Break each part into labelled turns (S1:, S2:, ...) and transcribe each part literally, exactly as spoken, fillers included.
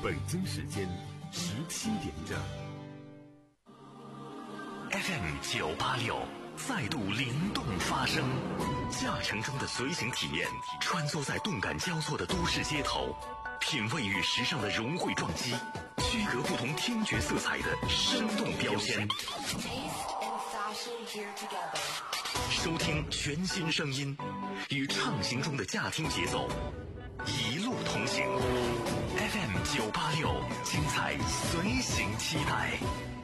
S1: 北京时间十七点整。
S2: F M 九八六再度灵动发声，驾乘中的随行体验，穿梭在动感交错的都市街头，品味与时尚的融汇撞击，区隔不同听觉色彩的生动标签。收听全新声音，与畅行中的驾听节奏一路同行。F M 九八六，精彩随行期待。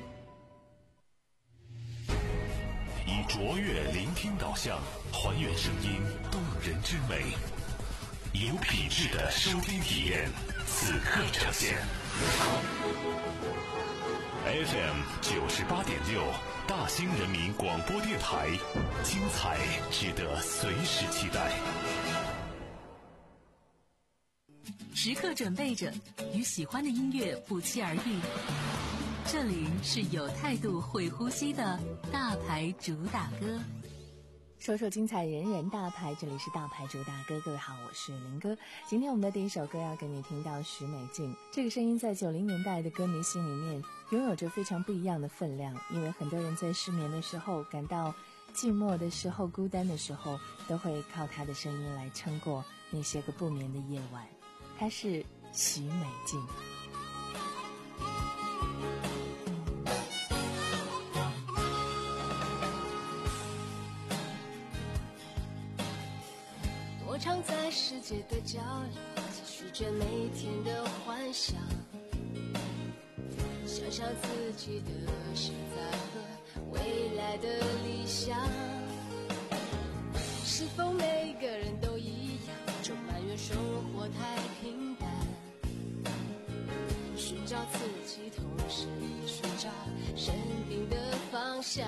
S2: 以卓越聆听导向，还原声音动人之美，有品质的收听体验，此刻呈现。F M 九十八点六，大兴人民广播电台，精彩值得随时期待。
S3: 时刻准备着，与喜欢的音乐不期而遇。这里是有态度会呼吸的大牌主打歌，
S4: 说说精彩，人人大牌，这里是大牌主打歌。各位好，我是林哥。今天我们的第一首歌要给你听到许美静，这个声音在九零年代的歌迷心里面拥有着非常不一样的分量，因为很多人在失眠的时候，感到寂寞的时候，孤单的时候，都会靠她的声音来撑过那些个不眠的夜晚。她是许美静。
S5: 我常在世界的角落，继续着每天的幻想，想象自己的现在和未来的理想。是否每个人都一样，总埋怨生活太平淡，寻找自己，同时也寻找生命的方向。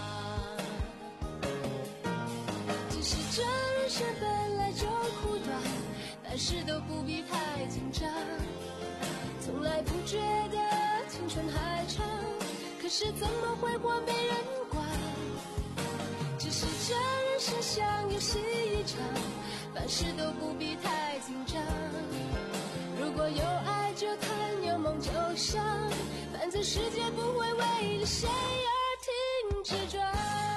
S5: 只是这人生本来就苦短，凡事都不必太紧张，从来不觉得青春还长，可是怎么会活没人管。只是这人生像游戏一场，凡事都不必太紧张，如果有爱就谈，有梦就想，反正世界不会为了谁而停止转。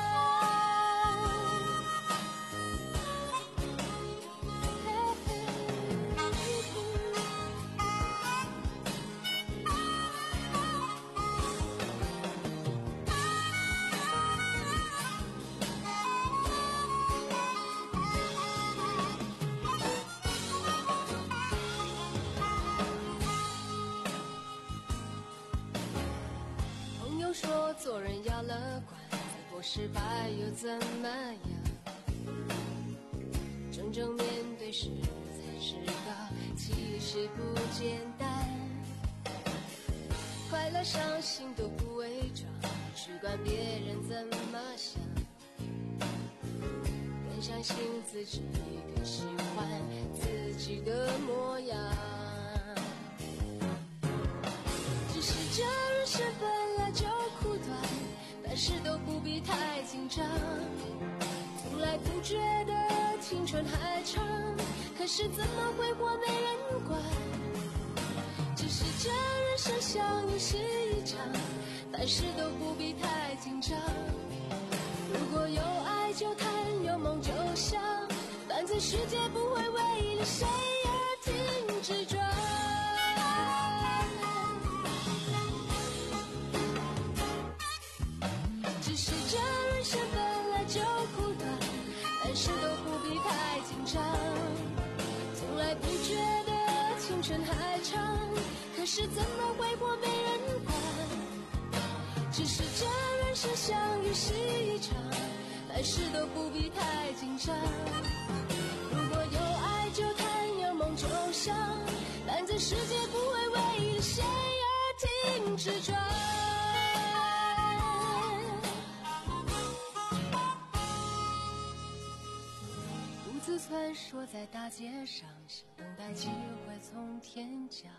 S5: 说做人要乐观，再过失败又怎么样？真正面对时才知道，其实不简单。快乐伤心都不伪装，只管别人怎么想，更相信自己，更喜欢自己的模样。只是这人生本来就苦短，凡事都不必太紧张，从来不觉得青春还长，可是怎么会活没人管。只是这人生像游戏一场，凡事都不必太紧张，如果有爱就谈，有梦就想，反正世界不会为了谁而停止转。只是这人生本来就苦短，凡事都不必太紧张，从来不觉得青春还长，可是怎么会活没人管。只是这人生像游戏一场，凡事都不必太紧张，如果有爱就谈，有梦就想，反正世界不会为了谁而停止转。穿梭在大街上，想等待机会从天降。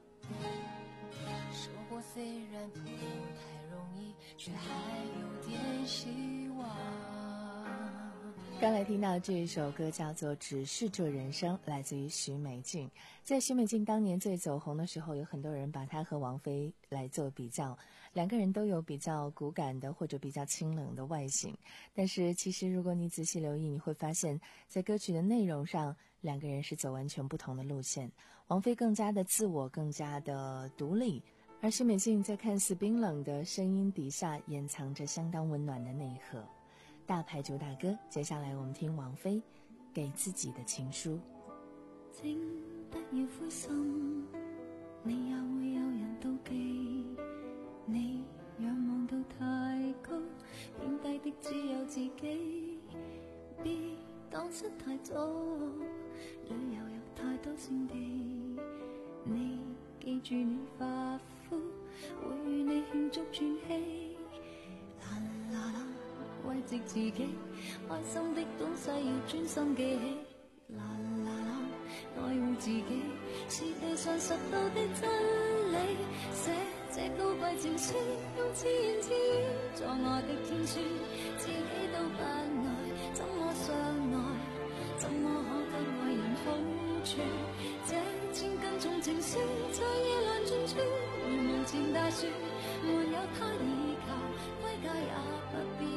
S5: 生活虽然不太容易，却还有点希望。
S4: 刚才听到这一首歌叫做《只是这人生》，来自于许美静。在许美静当年最走红的时候，有很多人把她和王菲来做比较，两个人都有比较骨感的或者比较清冷的外形，但是其实如果你仔细留意，你会发现在歌曲的内容上，两个人是走完全不同的路线。王菲更加的自我，更加的独立，而许美静在看似冰冷的声音底下掩藏着相当温暖的内核。大牌主打歌，接下来我们听王菲给自己的情书。
S5: 請不要灰心，你也會有人妒忌，你仰望到太高，偏低的只有自己，別蕩失太早，旅遊有太多勝地，你記住你發膚，會與你慶祝轉機，啦啦啦慰藉自己，開心的東西要專心記起，啦啦啦愛護自己，是地上拾到的真理，寫這高貴情書，用自言自語作我的天書，自己都不愛，怎麼相愛，怎麼可給愛人好處，這千斤重情書在夜闌盡處，如門前大樹，沒有他倚靠，歸家也不必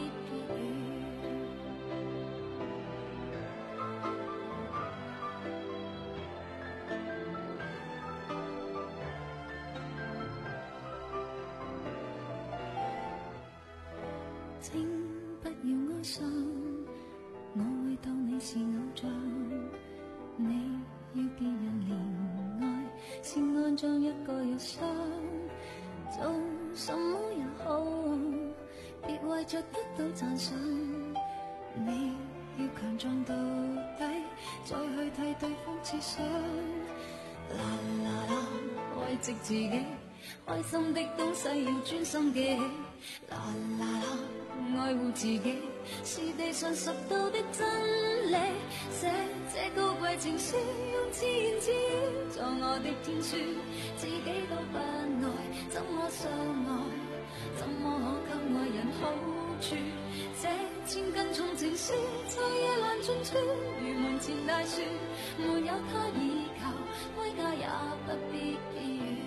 S5: 請不要哀傷，我會當你是偶像，你要別人憐愛，是安葬一個憂傷，做什麼也好，別為着得到讚賞，你要強壯到底，再去替對方設想，啦啦啦慰藉自己，開心的東西要專心記起，啦啦啦愛護自己，是地上拾到的真理，寫這高貴情書，用自言自語作我的天書，自己都不愛，怎麼相愛，怎麼可給愛人好處，這千斤重情書在夜闌盡處，如門前大樹，沒有他倚靠，歸家也不必避雨。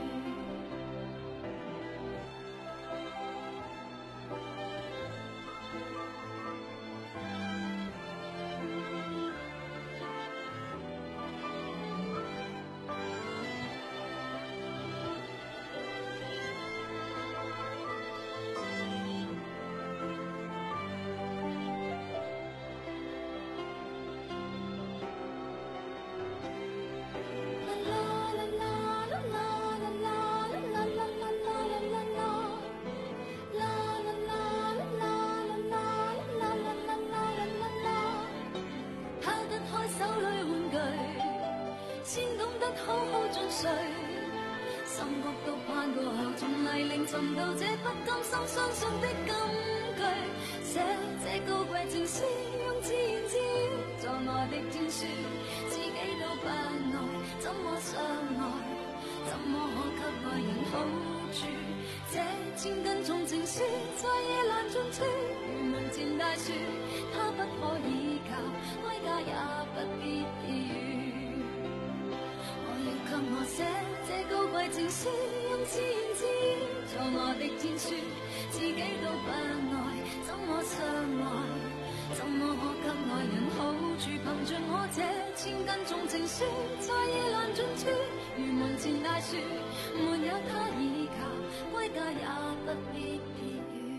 S5: 心谷都攀過後，從泥濘尋到這不甘心相信的金句，寫這高貴情書，用自言自語作我的天書，自己都不愛，怎麼相愛，怎麼可給愛人好處，這千斤重情書在夜闌盡處，如門前大樹，他不可倚靠，歸家也不必避雨。給我寫這高貴情書，用自言自語作我的天書，自己都不愛，怎麼相愛，怎麼可給愛人好處，憑着我這千斤重情書，在夜闌盡處，如門前大樹，沒有他倚靠，歸家也不必避雨。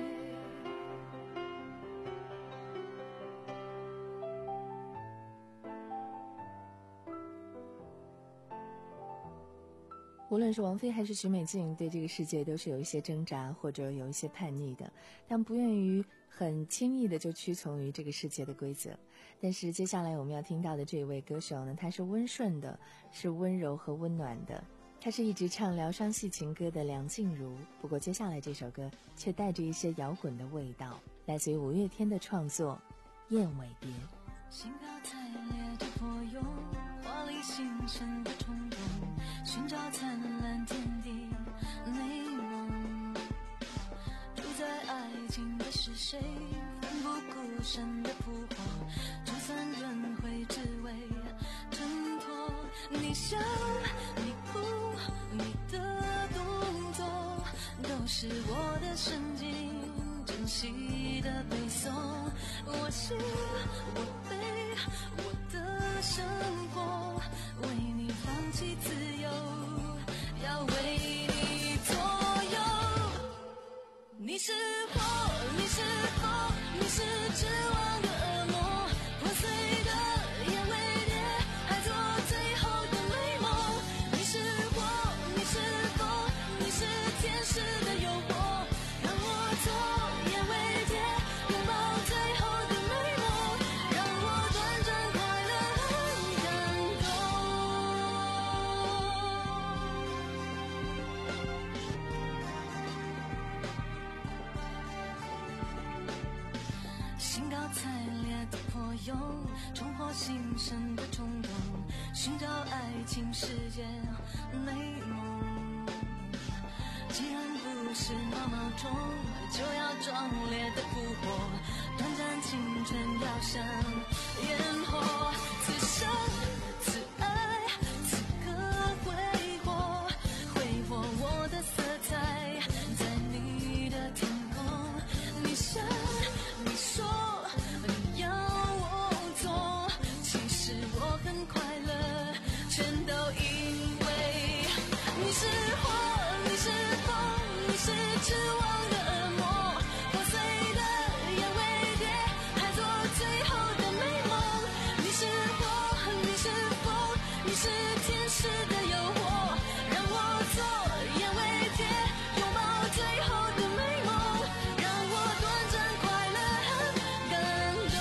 S4: 无论是王菲还是许美静，对这个世界都是有一些挣扎或者有一些叛逆的，但不愿于很轻易的就屈从于这个世界的规则。但是接下来我们要听到的这一位歌手呢，他是温顺的，是温柔和温暖的，他是一直唱疗伤系情歌的梁静茹。不过接下来这首歌却带着一些摇滚的味道，来自于五月天的创作《燕尾蝶》。
S5: 兴高采烈的破蛹，华丽新生的冲动，寻找灿烂天地美梦。住在爱情的是谁？奋不孤身的扑火，就算轮回只为挣脱。你笑，你哭，你的动作都是我的神经珍惜的背诵。我心，我悲，我的生活，为你放弃自由，要为你左右。你是火，你是风，你是指望的恶魔，破碎的眼为蝶，还做最后的美梦。你是火，你是风，你是天使的诱惑，让我做眼为蝶，拥抱最后的美梦，让我短暂快乐很感动。兴高采烈的破蛹，重获新生的冲动，寻找爱情世界美梦。既然不是毛毛虫，就要壮烈的扑火，短暂青春要像烟火。此生此爱此刻挥霍，挥霍我的色彩，在你的天空。你想你说你要我做，其实我很快乐，全都因为你是火，你是风，你是指望的恶魔，破碎的眼为蝶，还做最后的美梦。你是火，你是风，你是天使的诱惑，让我做眼为蝶，拥抱最后的美梦，让我短暂快乐很感动。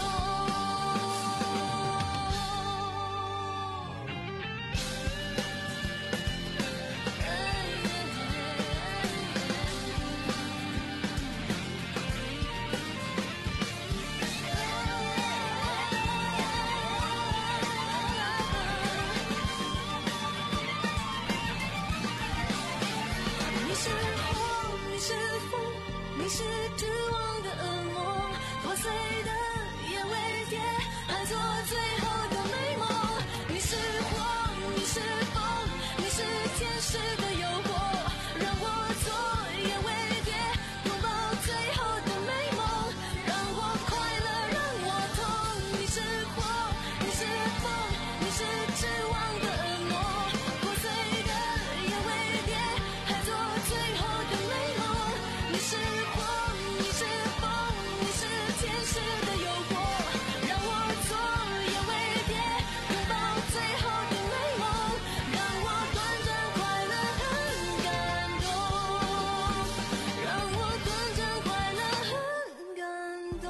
S5: 你是火，你是风，你是绝望的恶魔，破碎的眼为蝶，还做最后的美梦。你是火，你是风，你是天使的诱惑，让我做眼为蝶，拥抱最后的美梦，让我快乐，让我痛。你是火，你是风，你是指望的恶魔，破碎的眼为蝶，还做最后的美梦。你是火，你是风，你是天使的诱惑，让我做眼为蝶，拥抱最后的美梦，让我短暂快乐很感动，让我短暂快乐很感动。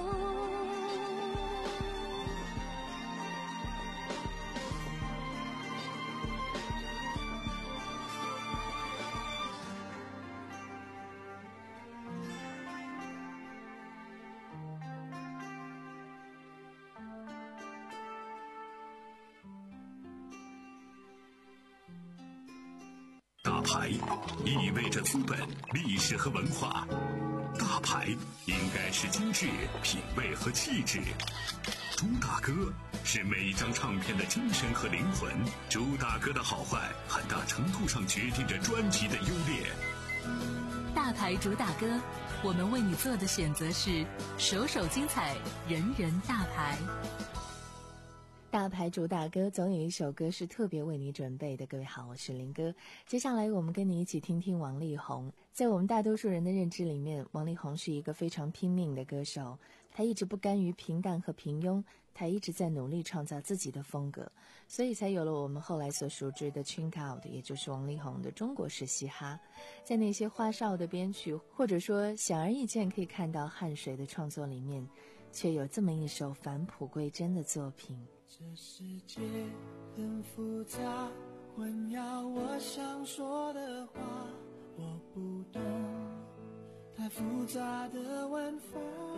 S2: 大牌意味着资本、历史和文化，大牌应该是精致、品味和气质。朱大哥是每一张唱片的精神和灵魂，朱大哥的好坏很大程度上决定着专辑的优劣。
S3: 大牌主打歌，我们为你做的选择是首首精彩，人人大牌。
S4: 大牌主打歌总有一首歌是特别为你准备的。各位好，我是林哥。接下来我们跟你一起听听王力宏。在我们大多数人的认知里面，王力宏是一个非常拼命的歌手，他一直不甘于平淡和平庸，他一直在努力创造自己的风格，所以才有了我们后来所熟知的 Chink Out， 也就是王力宏的中国式嘻哈。在那些花哨的编曲，或者说显而易见可以看到汗水的创作里面，却有这么一首返璞归真的作品。
S6: 这世界很复杂，混淆我想说的话，我不懂太复杂的玩法。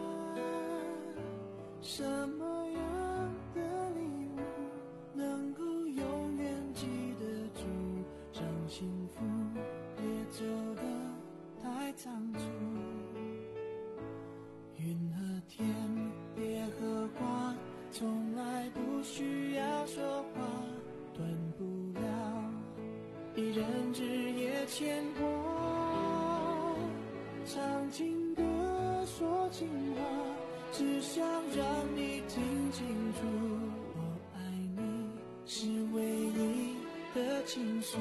S6: 什么样的礼物能够永远记得住，让幸福别走得太仓促。云和天别一人日夜牵挂，唱情歌说情话，只想让你听清楚，我爱你是唯一的倾诉。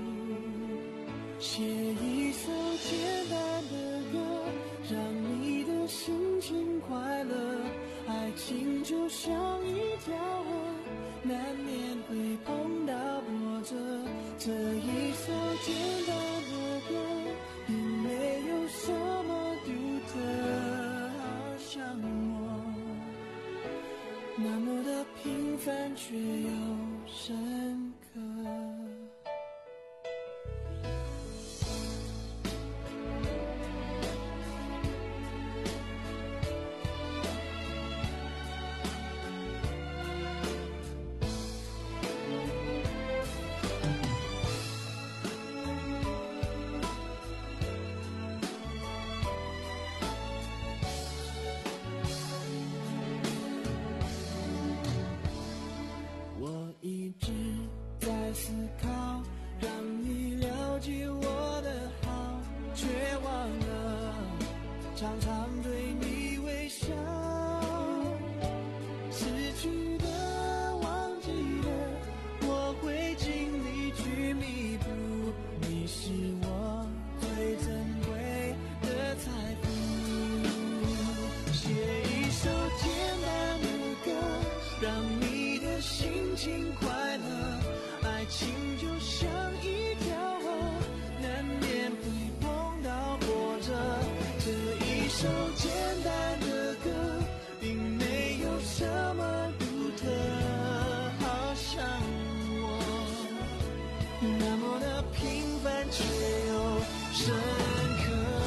S6: 写一首简单的歌，让你的心情快乐。爱情就像一条河，难免会碰到波折。这一首简单的歌，并没有什么独特，好像我那么的平凡却又深刻。思考，让你了解我的好，却忘了常常对你微笑。失去的，忘记的，我会尽力去弥补。你是我最珍贵的财富。写一首简单的歌，让你的心情快乐。爱情就像一条河，难免会碰到波折。这一首简单的歌，并没有什么独特，好像我那么的平凡却又深刻。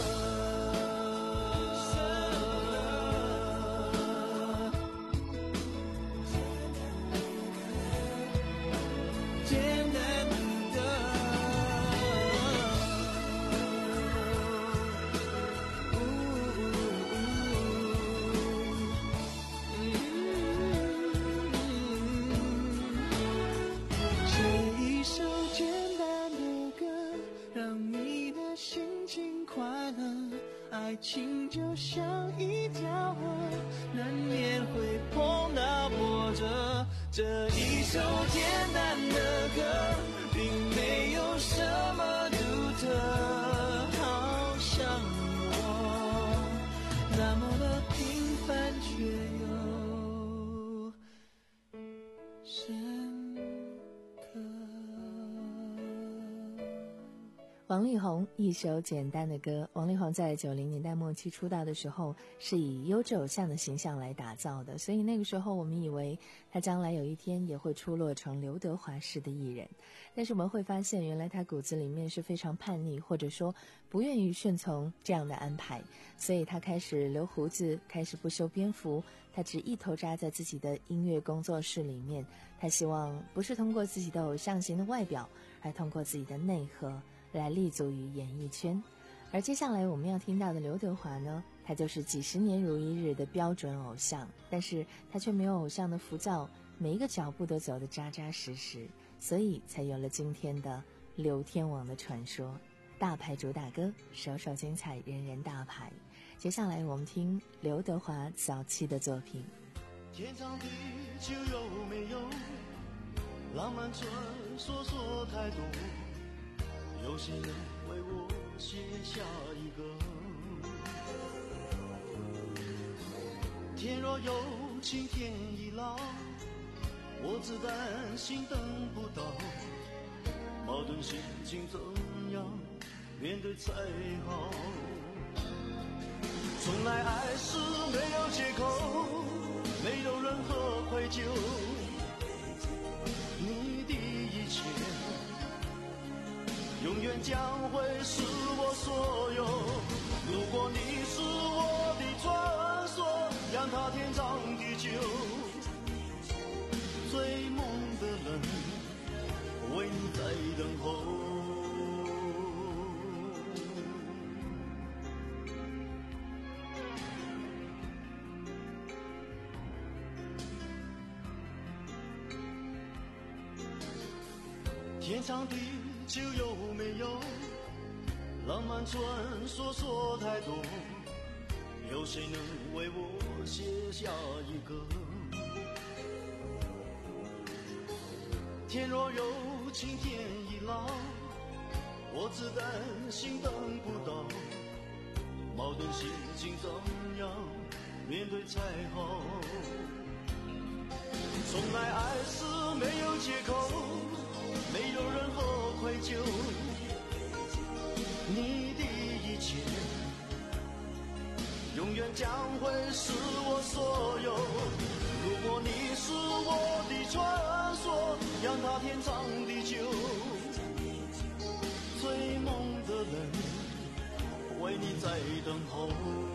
S6: 爱情就像一条河，难免会碰到波折。这一首简单的歌，并没有什么独特，好像我那么的平凡却又深刻。
S4: 王力宏一首简单的歌。王力宏在九零年代末期出道的时候，是以优质偶像的形象来打造的，所以那个时候我们以为他将来有一天也会出落成刘德华式的艺人。但是我们会发现，原来他骨子里面是非常叛逆，或者说不愿意顺从这样的安排，所以他开始留胡子，开始不修边幅，他只一头扎在自己的音乐工作室里面。他希望不是通过自己的偶像型的外表，而通过自己的内核来立足于演艺圈。而接下来我们要听到的刘德华呢，他就是几十年如一日的标准偶像，但是他却没有偶像的浮躁，每一个脚步都走得扎扎实实，所以才有了今天的刘天王的传说。大牌主打歌，首首精彩，人人大牌。接下来我们听刘德华早期的作品。
S7: 天长地久有没有浪漫传说说太多，有些人为我写下一个，天若有情天亦老，我只担心等不到，矛盾心情怎样面对才好？从来爱是没有借口，没有任何愧疚，你的一切永远将会是我所有。如果你是我的传说，让它天长地久，追梦的人为你在等候。天长地就有没有浪漫传说说太多，有谁能为我写下一个？天若有情天亦老，我只担心等不到，矛盾心情怎样面对才好？从来爱是没有借口，没有任何愧疚，你的一切永远将会是我所有。如果你是我的传说，让它天长地久，追梦的人为你在等候。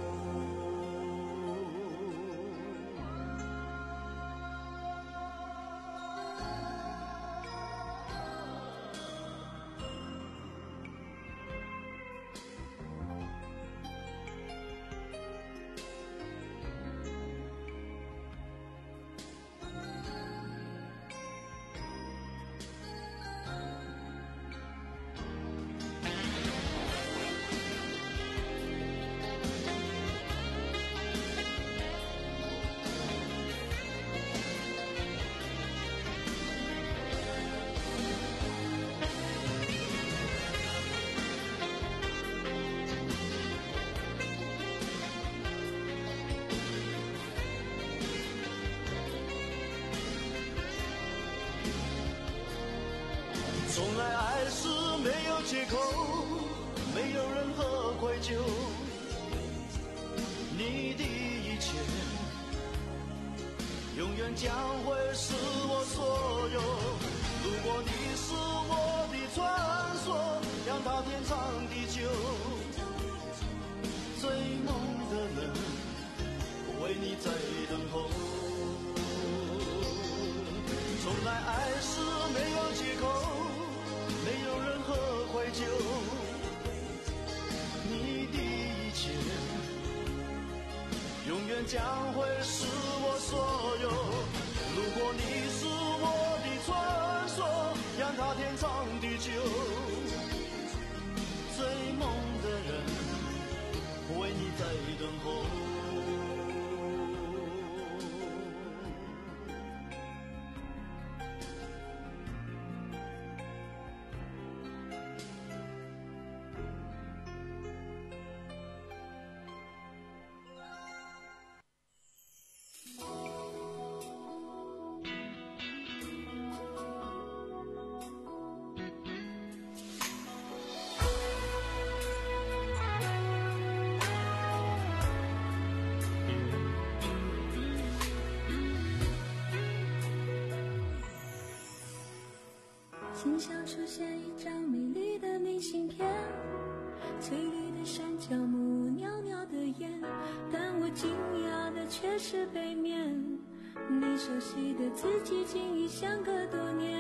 S7: 从来爱是没有借口，没有任何愧疚，你的一切永远将会是我所有。如果你是我的传说，让它天长地久，追梦的人为你在等候。从来爱是没有借口，没有任何愧疚，你的一切永远将会是我所有。如果你是我的传说，让它天长地久，追梦的人为你在等候。
S5: 心上出现一张美丽的明信片，翠绿的山脚木，袅袅的烟，但我惊讶的却是背面，你熟悉的字迹竟已相隔多年。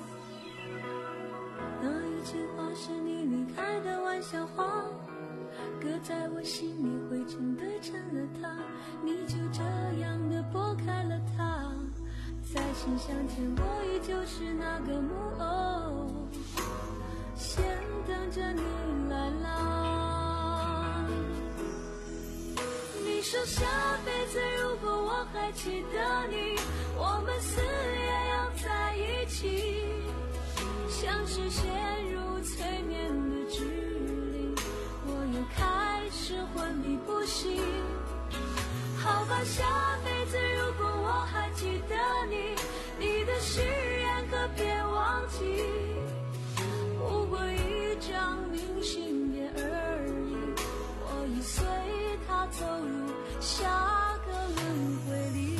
S5: 那一句话是你离开的玩笑话，搁在我心里灰尘堆成了塔，你就这样的拨开了它，在信箱前我依旧是那个木偶，先等着你来啦。你说下辈子如果我还记得你，我们死也要在一起，像是陷入催眠的指令，我又开始昏迷不醒。好吧，下辈子如果我还记得你，你的誓言可别忘记，不过一张明信片而已，我已随它走入下个轮回里。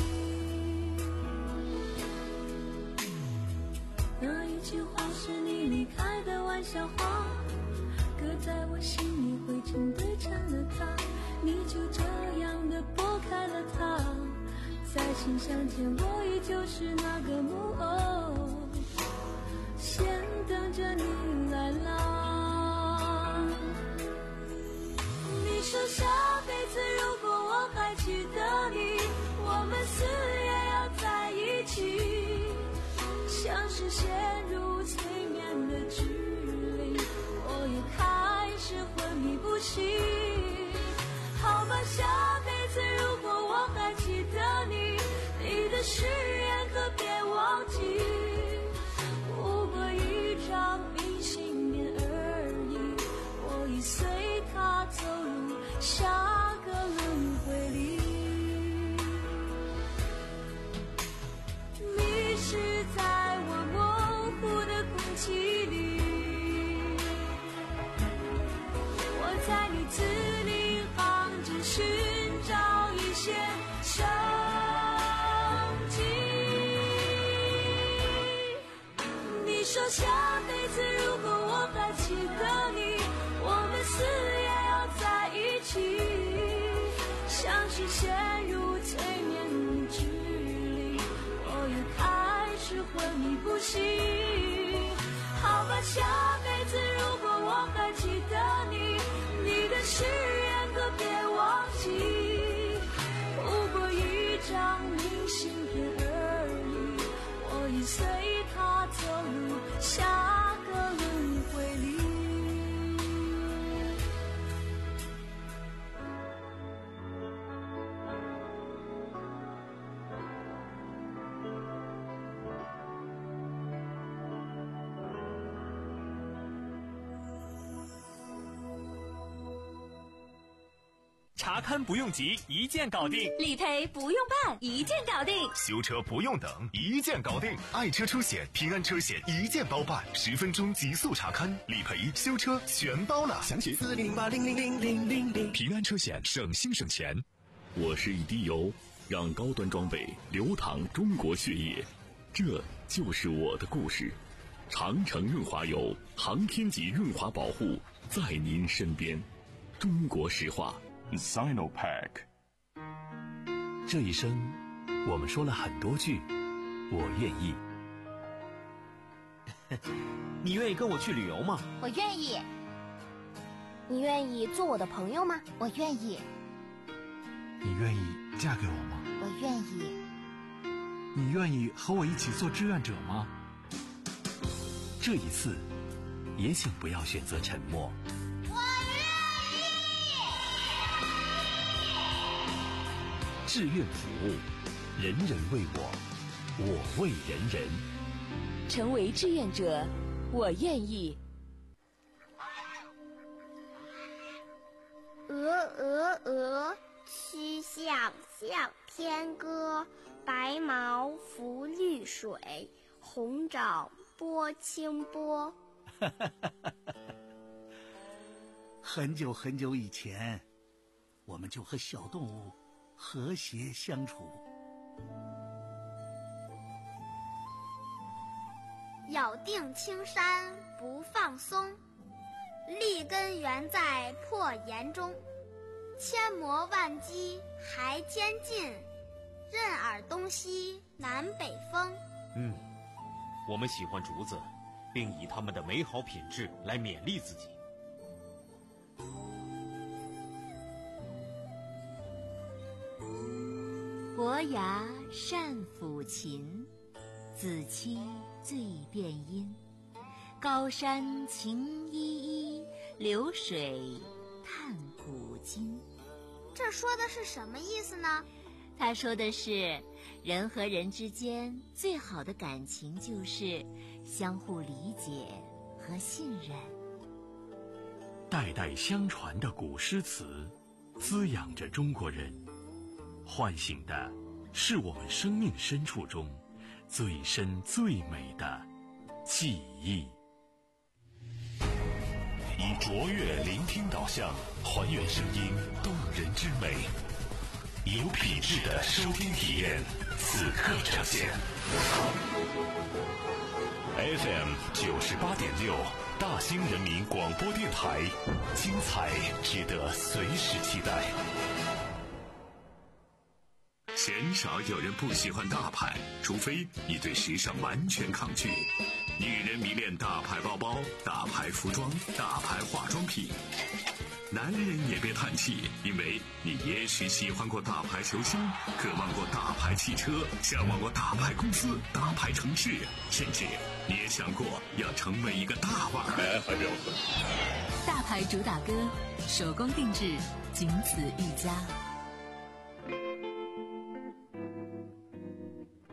S5: 那一句话是你离开的玩笑话，搁在我心里灰尘堆成了塔，你就这样的拨开了它，在信箱前我依旧是那个木偶，先等着你来啦。你说下辈子如果我还记得你，我们死也要在一起，像是陷入催眠的指誓言可别忘记，不过一张明信片而已，我已随它走入下个轮回里，迷失在我模糊的空气里，我在你字里行间寻找一些生机。你说下辈子如果我还记得你，我们死也要在一起，像是陷入催眠之里，我又开始昏迷不醒。好吧，下辈子如果我还记得你，你的誓言可别忘记，不过一张明信片而已，我已随它走入下个轮回里。
S8: 查勘不用急，一键搞定；
S3: 理赔不用办，一键搞定；
S1: 修车不用等，一键搞定。爱车出险，平安车险一键包办，十分钟极速查勘，理赔、修车全包了。详情四零八零零零零零零。平安车险，省心省钱。
S2: 我是一滴油，让高端装备流淌中国血液，这就是我的故事。长城润滑油，航天级润滑保护，在您身边。中国石化。
S1: Sinopack。 这一生我们说了很多句我愿意。
S9: 你愿意跟我去旅游吗？
S10: 我愿意。你愿意做我的朋友吗？我愿意。
S11: 你愿意嫁给我吗？
S10: 我愿意。
S11: 你愿意和我一起做志愿者吗？
S1: 这一次也请不要选择沉默。志愿服务，人人为我，我为人人。
S4: 成为志愿者，我愿意。
S10: 鹅鹅鹅，曲项向天歌。白毛浮绿水，红掌拨清波。
S12: 很久很久以前，我们就和小动物和谐相处。
S10: 咬定青山不放松，立根原在破岩中。千磨万击还坚劲，任尔东西南北风。
S9: 嗯，我们喜欢竹子，并以它们的美好品质来勉励自己。
S13: 伯牙善抚琴，子期醉殿音。高山晴依依，流水叹古今。
S10: 这说的是什么意思呢？
S13: 他说的是，人和人之间最好的感情就是相互理解和信任。
S1: 代代相传的古诗词，滋养着中国人，唤醒的是我们生命深处中最深最美的记忆。以卓越聆听导向，还原声音动人之美，有品质的收听体验，此刻呈现。F M 九十八点六，大兴人民广播电台，精彩值得随时期待。鲜少有人不喜欢大牌，除非你对时尚完全抗拒。女人迷恋大牌包包、大牌服装、大牌化妆品。男人也别叹气，因为你也许喜欢过大牌球星，渴望过大牌汽车，向往过大牌公司、大牌城市，甚至你也想过要成为一个大腕儿。
S3: 大牌主打歌，手工定制，仅此一家。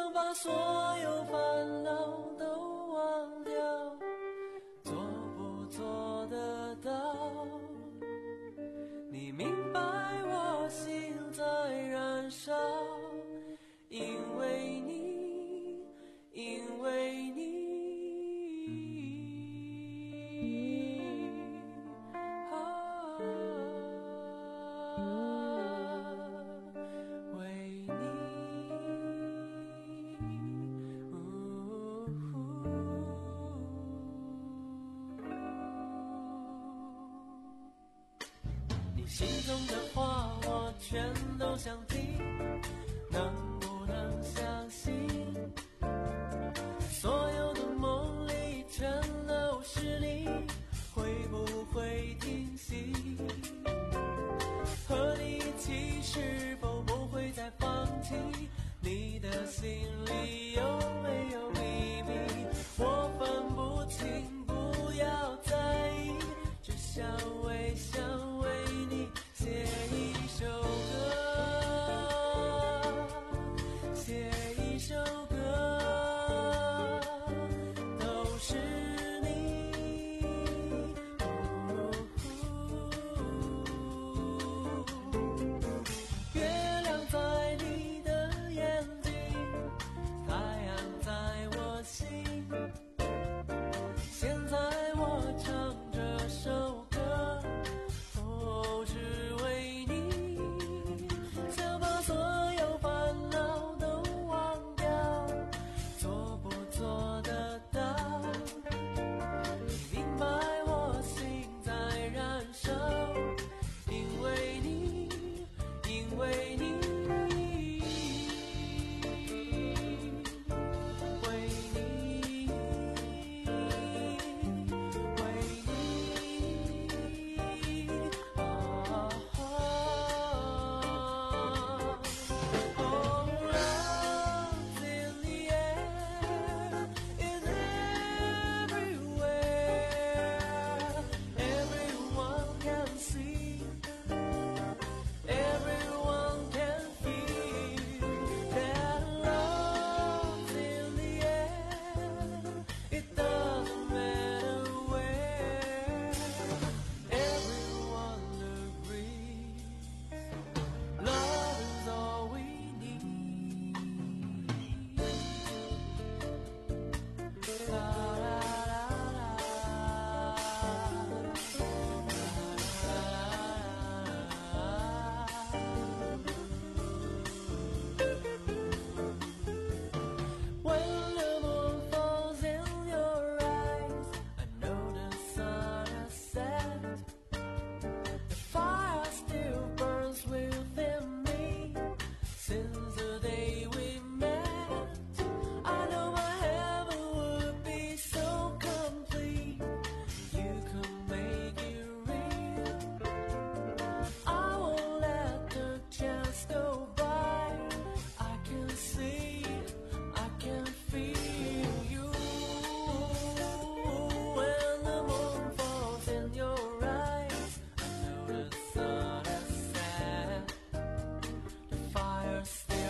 S6: 想把所有烦恼都忘掉，做不做得到？你明白我心在燃烧，因为你，因为你。心中的话我全都想听，能不能相信所有的梦里全都是你？会不会停息？和你一起是否不会再放弃？你的心里有没有秘密？我分不清，不要在意，只想微笑为你写一首歌，写一首歌，都是你。月亮在你的眼睛，太阳在我心，现在我唱这首歌，哦，只为你。想把所有烦恼都忘掉，做不做得到？你明白我心在燃烧，因为你，因为你。Still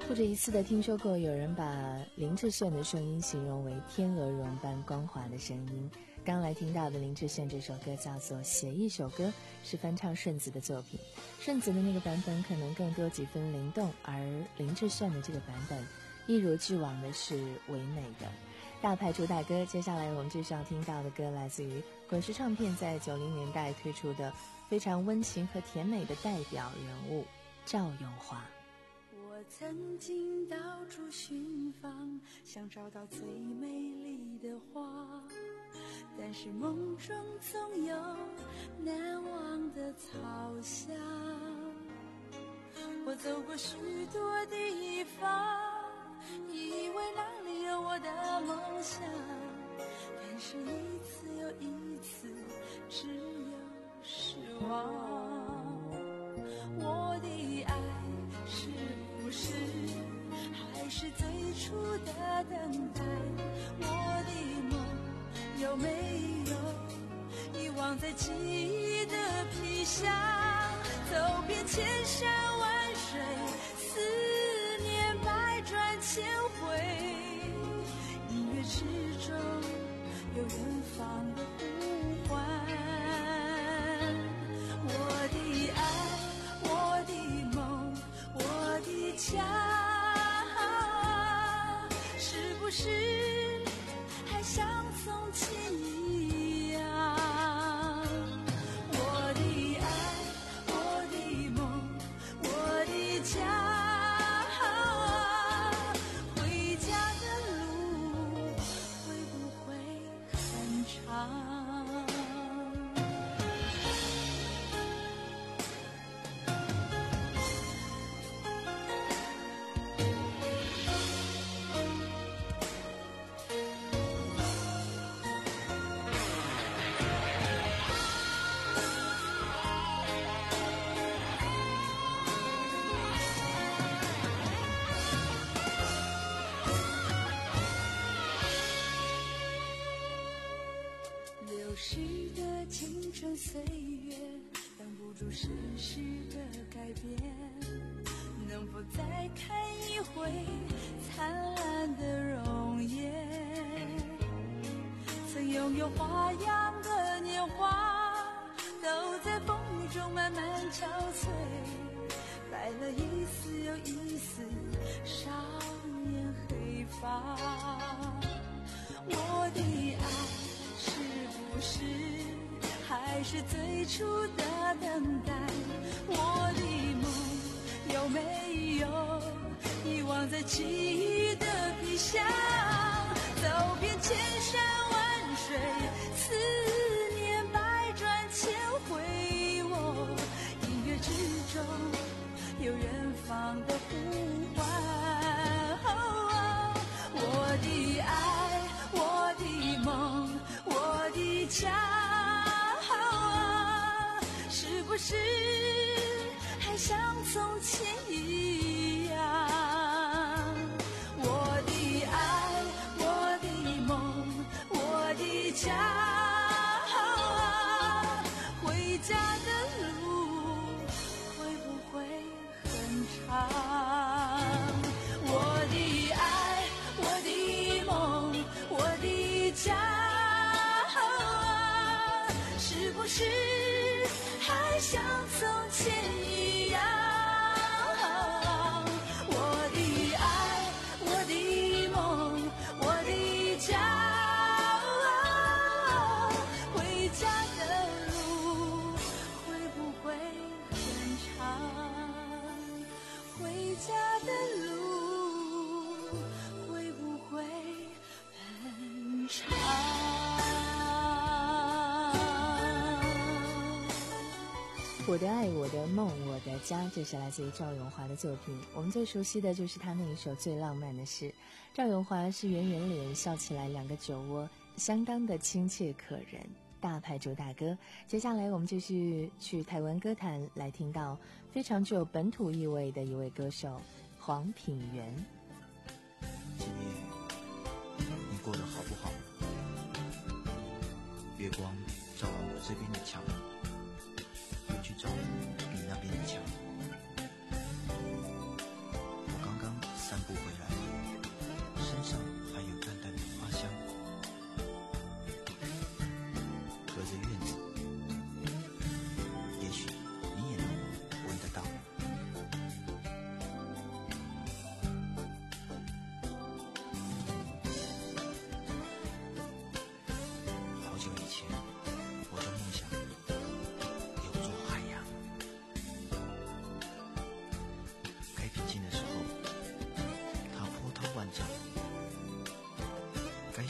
S4: 不止一次的听说过有人把林志炫的声音形容为天鹅绒般光滑的声音。刚来听到的林志炫这首歌叫做《写一首歌》，是翻唱顺子的作品。顺子的那个版本可能更多几分灵动，而林志炫的这个版本一如既往的是唯美的。大牌主打歌，接下来我们继续要听到的歌来自于滚石唱片在九零年代推出的非常温情和甜美的代表人物赵咏华。
S14: 我曾经到处寻访，想找到最美丽的花，但是梦中总有难忘的草香。我走过许多地方，以为那里有我的梦想，但是一次又一次只有失望。我的爱是不是还是最初的等待？我的梦有没有遗忘在记忆的皮箱？走遍千山万水，思念百转千回，音乐之中有远方的呼唤。我的爱，我的梦，我的家，是不是还像从前一样？我的爱，我的梦，我的家，回家的路会不会很长？流逝的青春岁月，挡不住世事的改变，能否再看一回灿烂的容颜？曾拥有花样的年华，都在风雨中慢慢憔悴，白了一丝又一丝少年黑发。我的爱是不是还是最初的等待？我的梦有没有遗忘在记忆的皮箱？走遍千山万水，思念百转千回，我音乐之中有远方的呼唤。我的爱，我的梦，我的家，是不是还像从前一样？我的爱，我的梦，我的家，回家的路会不会很长？我的爱，我的梦，我的家，是不是还像从前一样？我的爱，我的梦，我的家，回家的路会不会很长？回家的路会不会很长？
S4: 我的爱，我的梦，我的家，这是来自于赵咏华的作品。我们最熟悉的就是他那一首《最浪漫的事》。赵咏华是圆圆脸，笑起来两个酒窝，相当的亲切可人。大牌主打歌，接下来我们继续去台湾歌坛来听到非常具有本土意味的一位歌手黄品源。
S15: 今夜你过得好不好？月光照我这边的墙，又去照你那边的墙。我刚刚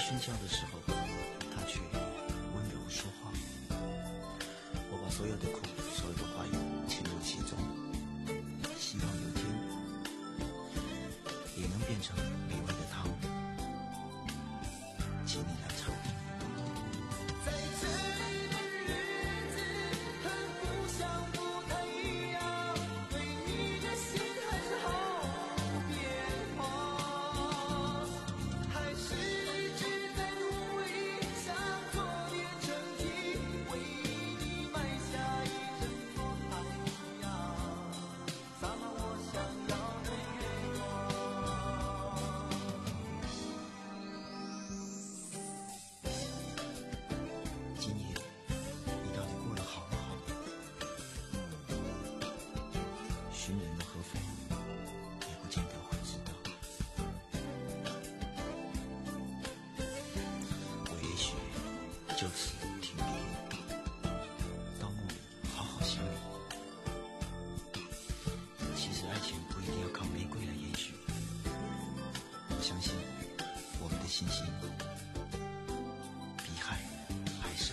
S15: 喧嚣的时候，他却温柔说话。我把所有的苦，所有的怀疑倾入其中，希望有天也能变成美味的汤，请你来尝。
S6: 在这里的日子和故乡不太一样，对你的心还是毫无变化，还是一直在努力想做点成绩，为你埋下一整座太阳，洒满我想要的愿望。
S15: 今夜你到底过得好不好？寻人的和风也不见得会知道。我也许就此停笔，到墓里好好想你。其实爱情不一定要靠玫瑰来延续，我相信我们的心心比海还深。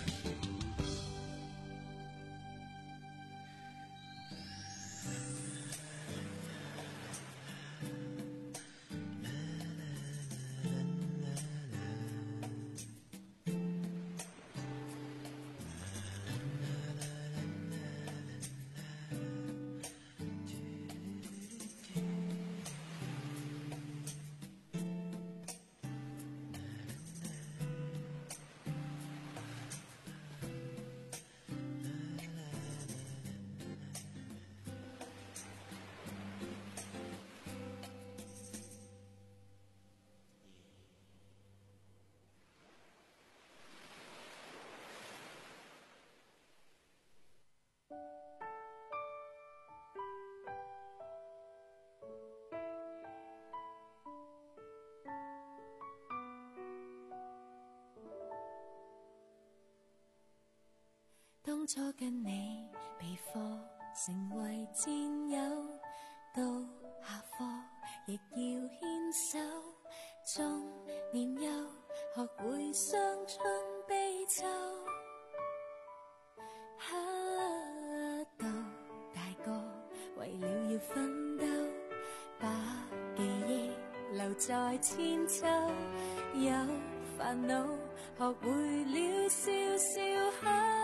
S5: 當初跟你被課成為戰友，到下課亦要牽手，縱年幼學會傷春悲秋。到大個為了要奮鬥，把記憶留在千秋，有煩惱學會了笑笑口。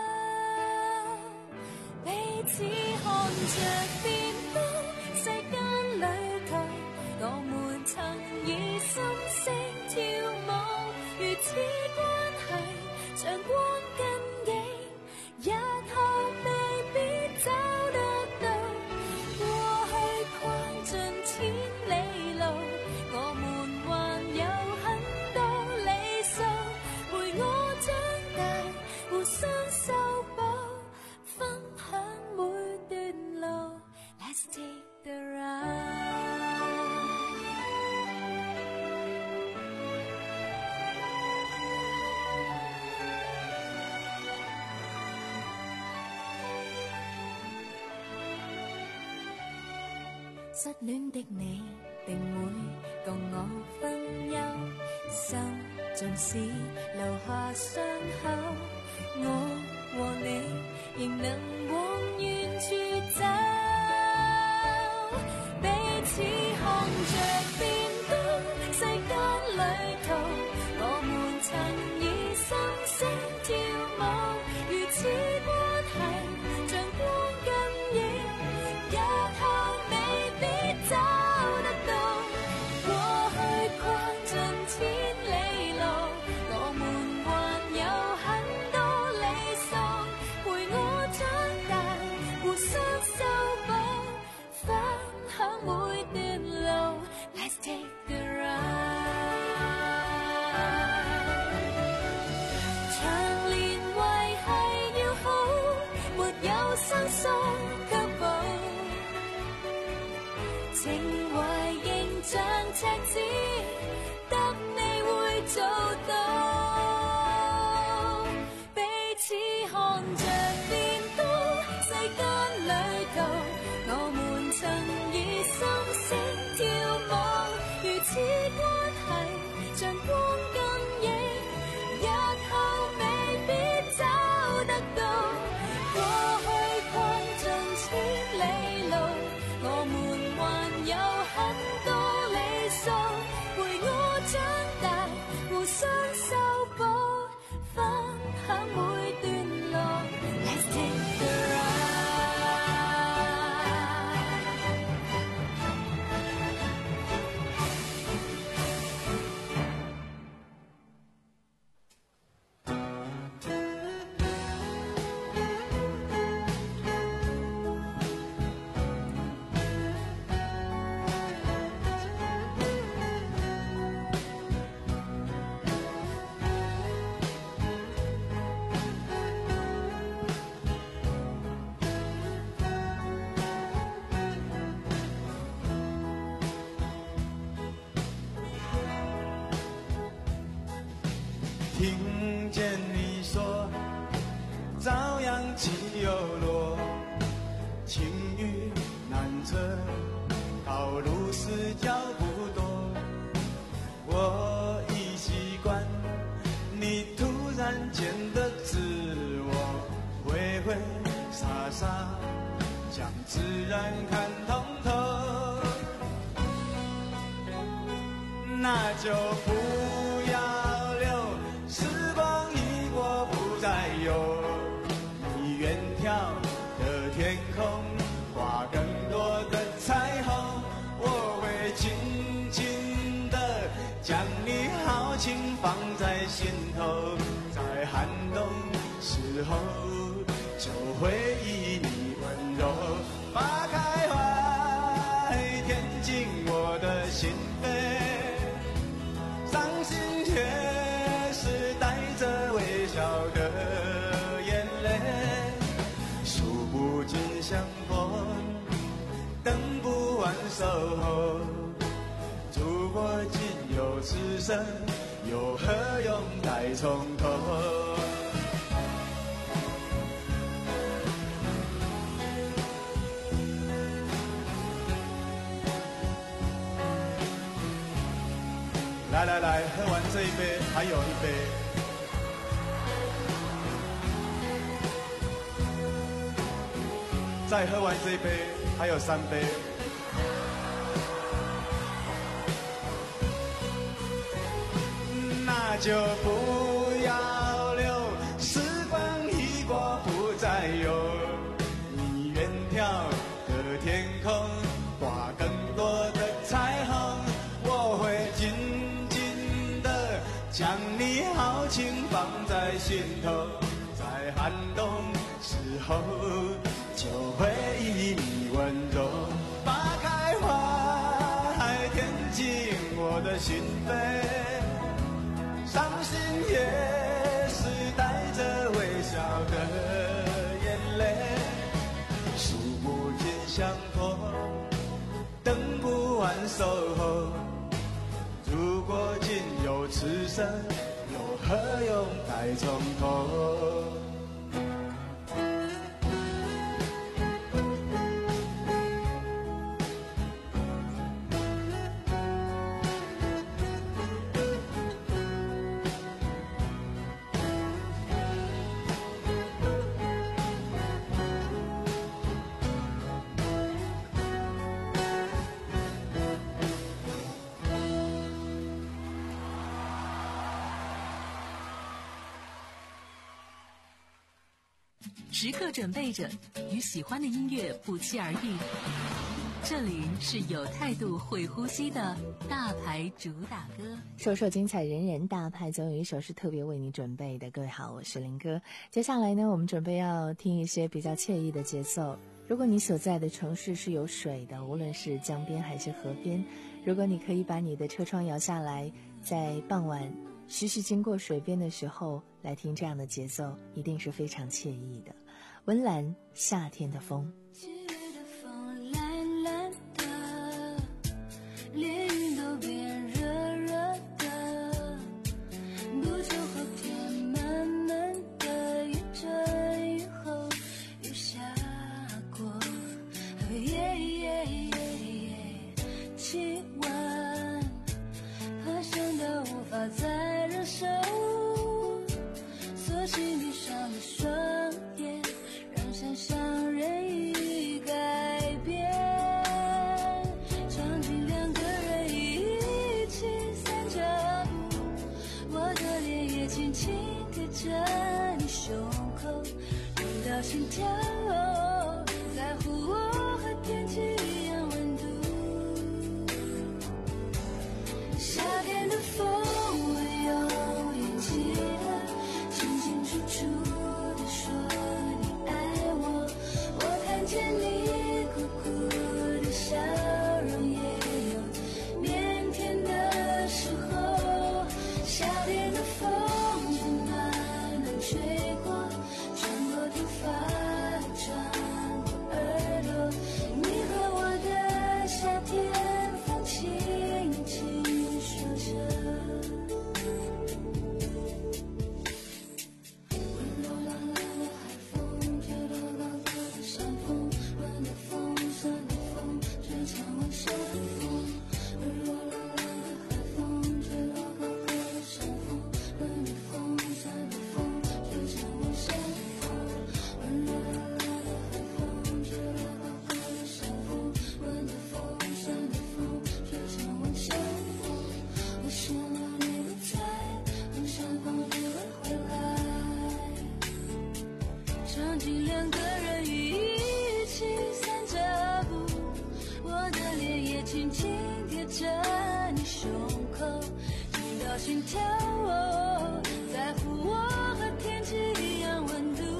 S5: 彼此看着變高，世間旅途，我們曾以心聲跳舞，如此關係像光跟影，日後未必找得到。過去跨盡千里路，我們還有很多理數，陪我長大，互相修補。Let's take the ride。 失戀的你定會共我分憂，心縱使留下傷口，我和你仍能往遠處走。彼此看着變高，世間旅途，我們曾以心聲跳舞，如此關係像光跟影，日後未必找得到。過去跨盡千里路，我們還有很多理數，陪我長大，互相修補，分享每段路。Let's take the ride。 長年維繫要好，沒有生疏卻步，情懷仍像赤子，得你會做到。彼此看着變高，世間旅途，我們曾以心聲跳舞，如此關係像光跟影，
S6: 听见你说朝阳起又落，晴雨难测，道路是脚不多。我已习惯你突然间的自我，挥挥洒洒将自然看通透，那就不要留时光一过不再有，你远眺的天空画更多的彩虹，我会紧紧的将你豪情放在心头，在寒冬时候就回忆你温柔，花开怀填进我的心扉，伤心却是带着微笑的眼泪，数不尽相逢，等不完守候，如果仅有此生，又何用再从头。来来来，喝完这一杯，还有一杯。再喝完这一杯，还有三杯。那就不要留，时光一过不再有，你远眺的天空画更多的彩虹，我会紧紧的将你豪情放在心头，在寒冬时候就回忆你温柔，花开花还填进我的心扉，伤心也是带着微笑的眼泪，数不尽相逢，等不完守候，如果仅有此生，又何用再从头。
S3: 时刻准备着，与喜欢的音乐不期而遇。这里是有态度、会呼吸的大牌主打歌。
S4: 首首精彩人人大牌，总有一首是特别为你准备的。各位好，我是林哥。接下来呢，我们准备要听一些比较惬意的节奏。如果你所在的城市是有水的，无论是江边还是河边，如果你可以把你的车窗摇下来，在傍晚徐徐经过水边的时候来听这样的节奏，一定是非常惬意的。温岚，夏天的风。
S5: 七月的风蓝蓝的，连云都变热热的，不久后天慢慢的一阵雨后又下过，耶耶耶耶，气温爬升到无法再忍受，索性闭上了双眼，想象任意改变，场景两个人一起散着步，我的脸也轻轻贴着你胸口，听到心跳在乎我和天气一样温度，夏天的风我又眼记了，清清楚楚地说见你酷酷的笑容，也有腼腆的时候，夏天的风正暖暖吹过，穿过头发
S14: 心跳，哦，在乎我和天气一样温度。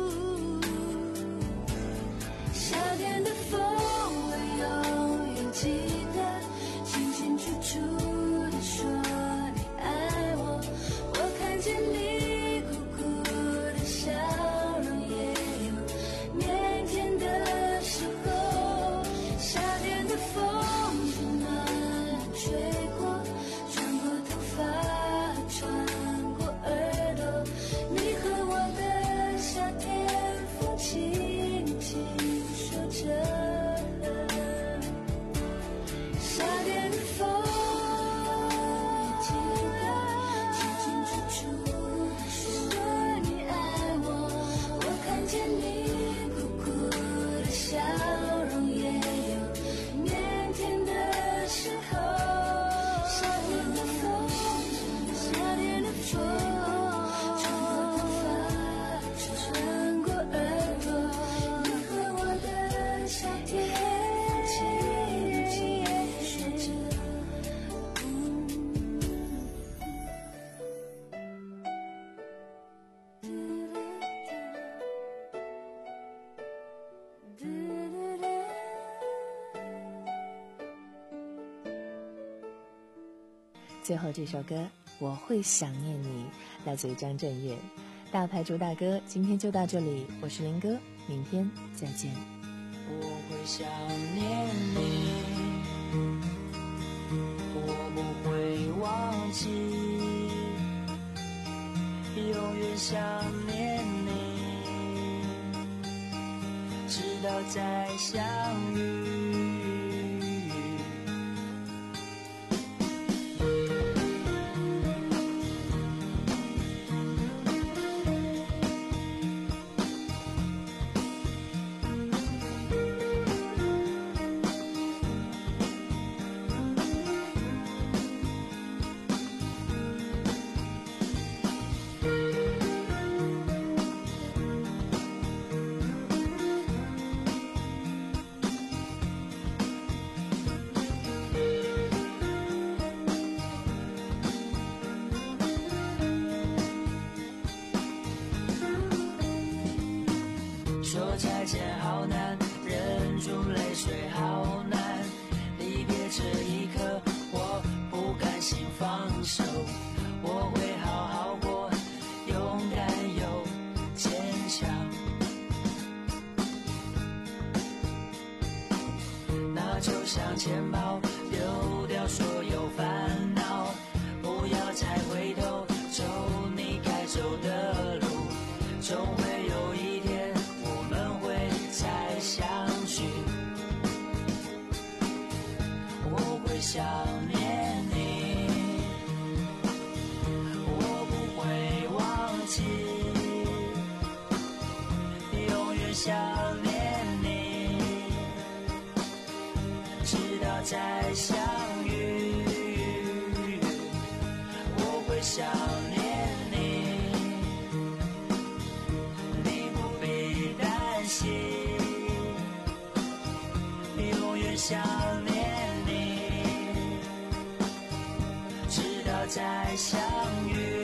S14: 夏天的风，我永远记得，清清楚楚地说你爱我。我看见你苦苦的笑容，也有腼腆的时候。夏天的风温暖地吹过，穿过头发，穿过耳朵。你和我的夏天风，轻轻说着。夏天的风，记得清清楚楚地说你爱我。我看见你苦苦的笑容，也有腼腆的时候。夏天的风，夏天的风，穿过头发，穿过耳朵。你和我的夏天，轻轻说着。
S4: 最后这首歌《我会想念你》来自于张震岳。大牌主打歌今天就到这里，我是林哥，明天再见。
S6: 我会想念你，我不会忘记，永远想念你，直到再相遇。说再见好难，忍住泪水好难，离别这一刻我不甘心放手。我会好好过，勇敢又坚强。那就向前跑，丢掉所有烦恼，不要再回头，走你该走的路，总会有一天我们会再相聚。我会想念你，我不会忘记，永远想念你，直到再相遇。我会想念你，你不必担心，永远想念你，直到再相遇。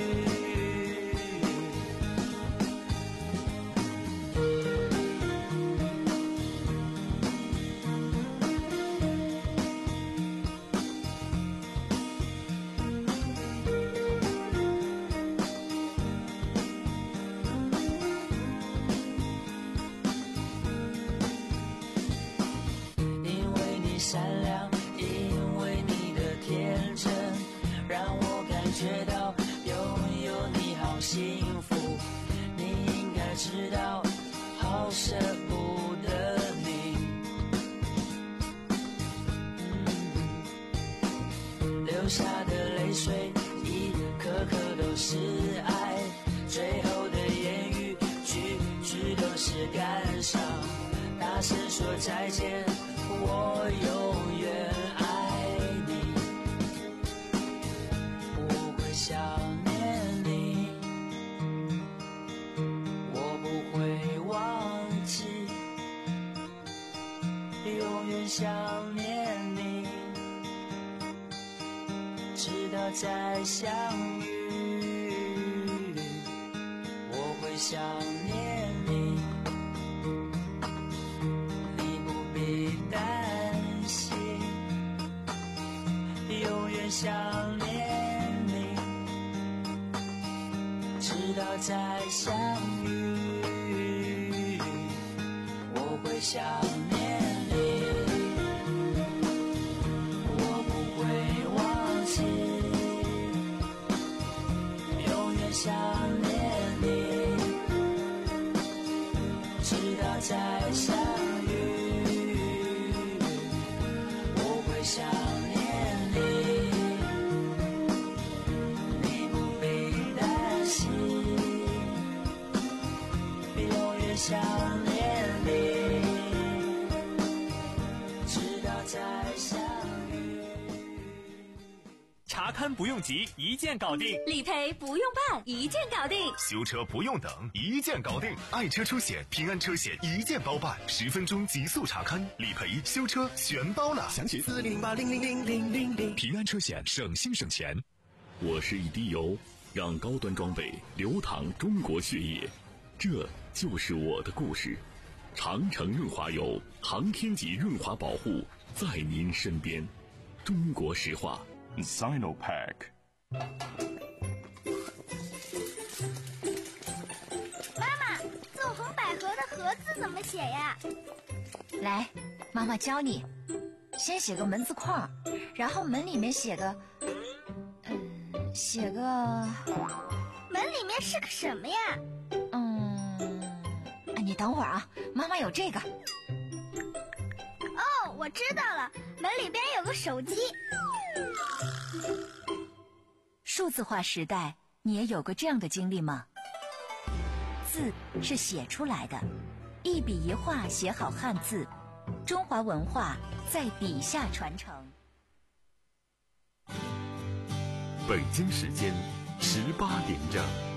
S6: 因为你善良，因为你的天真，让我感觉到拥有你好幸福。你应该知道，好舍不得你。嗯，流下的泪水一颗颗都是爱，最后的言语句句都是感伤。大声说再见，我永远爱你。我会想念你，我不会忘记，永远想念你，直直到再相遇，我会想念你，你不必担心，永远想念你，直到再相遇，我会想念你。想念你，直到再相遇，我会想念你，你不必担心，永远想念你，直到再相遇。
S8: 查勘不用急，一键搞定；
S3: 理赔不用办，一键搞定；
S1: 修车不用等，一键搞定。爱车车险、平安车险一键包办，十分钟极速查勘，理赔、修车全包了。详情四零零八零零零零零零。平安车险，省心省钱。我是一滴油，让高端装备流淌中国血液，这就是我的故事。长城润滑油，航天级润滑保护，在您身边。中国石化。Sinopack。
S10: 妈妈，纵横捭阖的阖字怎么写呀？
S13: 来，妈妈教你。先写个门字框，然后门里面写个，嗯，写个。
S10: 门里面是个什么呀？
S13: 嗯，你等会儿啊，妈妈有这个。
S10: 哦，我知道了，门里边有个手机。
S13: 数字化时代，你也有过这样的经历吗？字是写出来的，一笔一画写好汉字，中华文化在笔下传承。
S1: 北京时间十八点整。